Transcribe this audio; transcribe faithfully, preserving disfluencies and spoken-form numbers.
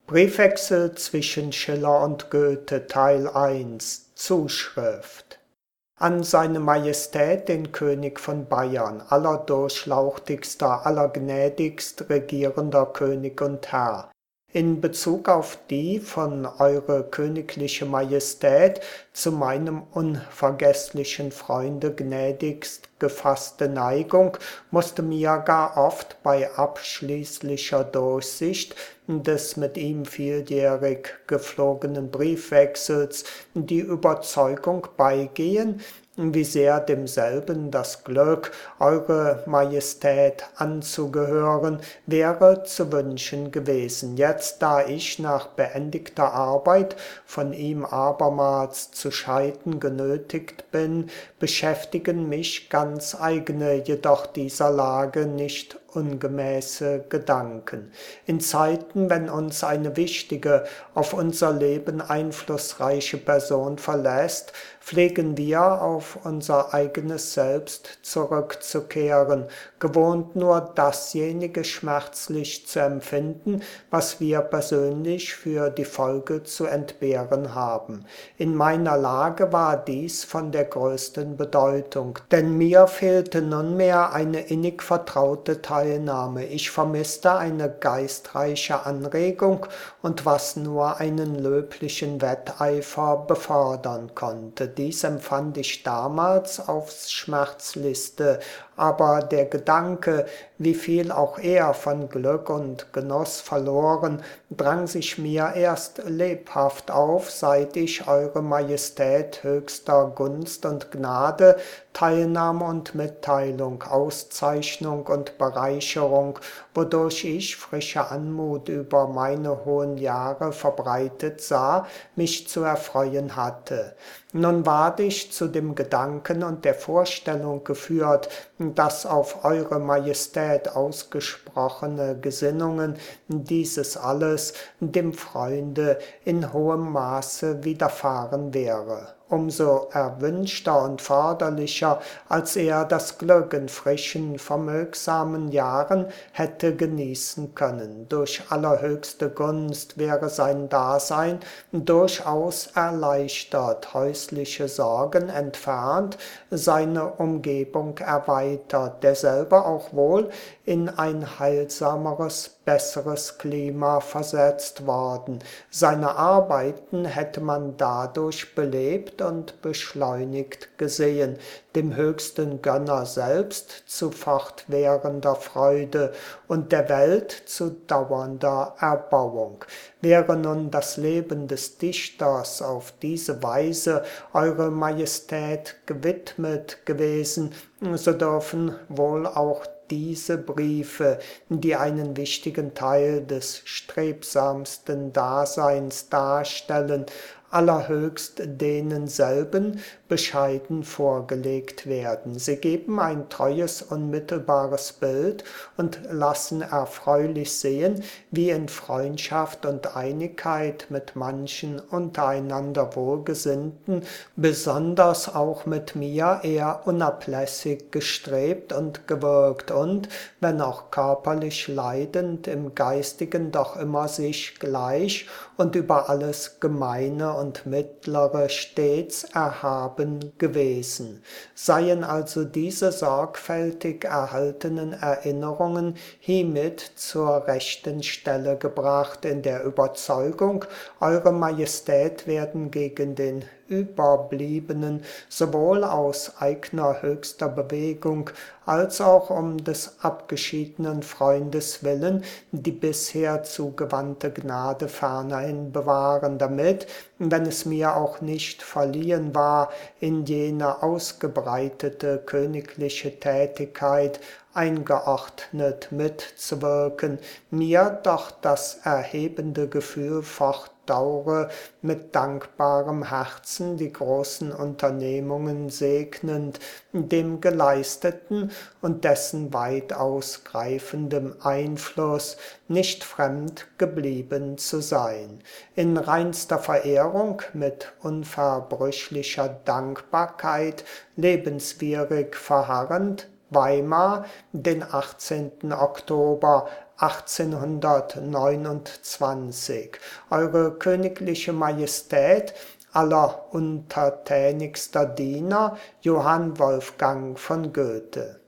Briefwechsel zwischen Schiller und Goethe Teil eins Zuschrift an seine Majestät den König von Bayern, allerdurchlauchtigster, allergnädigst regierender König und Herr. In Bezug auf die von Eure Königliche Majestät zu meinem unvergeßlichen Freunde gnädigst gefasste Neigung musste mir gar oft bei abschließlicher Durchsicht des mit ihm vieljährig gepflogenen Briefwechsels die Überzeugung beigehen, wie sehr demselben das Glück, Eure Majestät anzugehören, wäre zu wünschen gewesen. Jetzt, da ich nach beendigter Arbeit von ihm abermals zu scheiden genötigt bin, beschäftigen mich ganz eigene, jedoch dieser Lage nicht ungemäße Gedanken. In Zeiten, wenn uns eine wichtige, auf unser Leben einflussreiche Person verlässt, pflegen wir auf unser eigenes Selbst zurückzukehren, gewohnt nur dasjenige schmerzlich zu empfinden, was wir persönlich für die Folge zu entbehren haben. In meiner Lage war dies von der größten Bedeutung, denn mir fehlte nunmehr eine innig vertraute Teilnahme. Ich vermisste eine geistreiche Anregung und was nur einen löblichen Wetteifer befördern konnte. Dies empfand ich damals aufs Schmerzlichste, aber der Gedanke, wie viel auch er von Glück und Genuss verloren, drang sich mir erst lebhaft auf, seit ich Eure Majestät höchster Gunst und Gnade, Teilnahme und Mitteilung, Auszeichnung und Bereicherung, wodurch ich frische Anmut über meine hohen Jahre verbreitet sah, mich zu erfreuen hatte. Nun ward ich zu dem Gedanken und der Vorstellung geführt, dass auf Eure Majestät ausgesprochene Gesinnungen dieses alles dem Freunde in hohem Maße widerfahren wäre. Umso erwünschter und förderlicher, als er das Glück in frischen, vermögsamen Jahren hätte genießen können. Durch allerhöchste Gunst wäre sein Dasein durchaus erleichtert, häusliche Sorgen entfernt, seine Umgebung erweitert, derselbe auch wohl in ein heilsameres, besseres Klima versetzt worden. Seine Arbeiten hätte man dadurch belebt und beschleunigt gesehen, dem höchsten Gönner selbst zu fortwährender Freude und der Welt zu dauernder Erbauung. Wäre nun das Leben des Dichters auf diese Weise Eure Majestät gewidmet gewesen, so dürfen wohl auch diese Briefe, die einen wichtigen Teil des strebsamsten Daseins darstellen, allerhöchst denenselben bescheiden vorgelegt werden. Sie geben ein treues, unmittelbares Bild und lassen erfreulich sehen, wie in Freundschaft und Einigkeit mit manchen untereinander Wohlgesinnten, besonders auch mit mir, er unablässig gestrebt und gewirkt und, wenn auch körperlich leidend, im Geistigen doch immer sich gleich und über alles Gemeine und Mittlere stets erhaben gewesen. Seien also diese sorgfältig erhaltenen Erinnerungen hiemit zur rechten Stelle gebracht, in der Überzeugung, Eure Majestät werden gegen den Überbliebenen sowohl aus eigner höchster Bewegung als auch um des abgeschiedenen Freundes willen die bisher zugewandte Gnade fernerhin bewahren, damit, wenn es mir auch nicht verliehen war, in jene ausgebreitete königliche Tätigkeit eingeordnet mitzuwirken, mir doch das erhebende Gefühl fortdaure, mit dankbarem Herzen die großen Unternehmungen segnend, dem Geleisteten und dessen weitaus greifendem Einfluss nicht fremd geblieben zu sein. In reinster Verehrung, mit unverbrüchlicher Dankbarkeit, lebenswierig verharrend, Weimar, den achtzehnten Oktober achtzehnhundertneunundzwanzig. Eure Königliche Majestät, alleruntertänigster Diener, Johann Wolfgang von Goethe.